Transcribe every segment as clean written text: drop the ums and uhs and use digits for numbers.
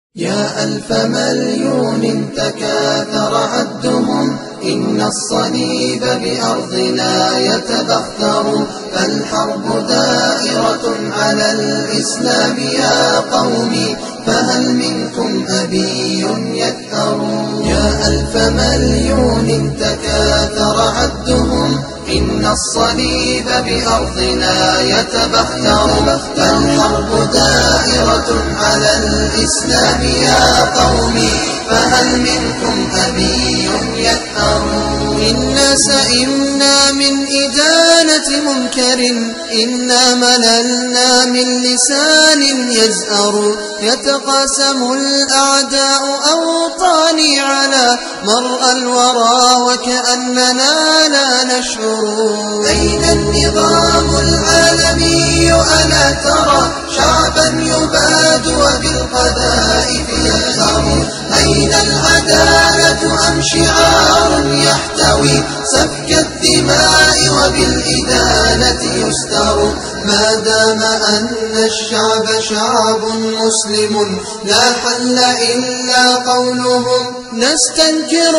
يا ألف مليون تكاثر عدهم، إن الصليب بأرضنا يتبختر، فالحرب دائرة على الإسلام يا قومي، فهل منكم أبي يثأر؟ يا ألف مليون تكاثر عدهم، إن الصليب بأرضنا يتبختر، فالحرب دائرة على الإسلام يا قومي، فهل منكم أبي يثأر؟ إنا سئمنا من إدانة منكر، إنا مللنا من لسان يزأر، يتقاسم الأعداء أوطاني على مرأى الورى وكأننا لا نشعر. أين النظام العالمي ألا ترى شعبا يباد وبالقذائف يقهر؟ أين العدالة أم شعار يحتوي سفك الدماء وبالإدانة يستر؟ ما دام أن الشعب شعب مسلم لا حل إلا قولهم نستنكر.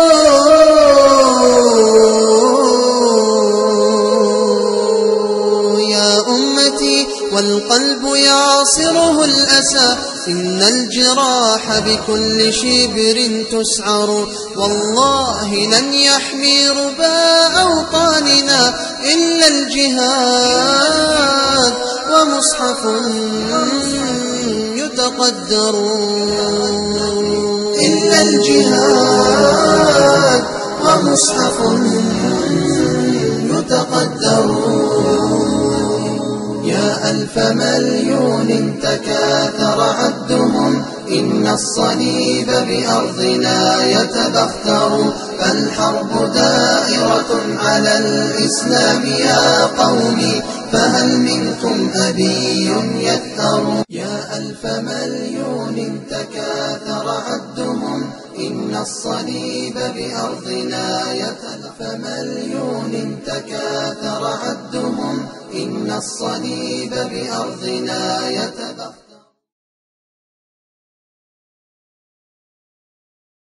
يا أمتي والقلب يعصره الأسى، إن الجراح بكل شبر تسعر، والله لن يحمي ربا أوطاننا إلا الجهاد ومصحف يتقدر. إلا الجهاد ومصحف يتقدر. يا ألف مليون تكاثر عدهم، إن الصليب بأرضنا يتبختر، فالحرب دائرة على الإسلام يا قومي، فهل منكم أبي يثأر؟ يا ألف مليون تكاثر عدهم، إن الصليب بأرضنا يتبختر، مليون تكاثر عدهم، إن الصليب بأرضنا يتبختر.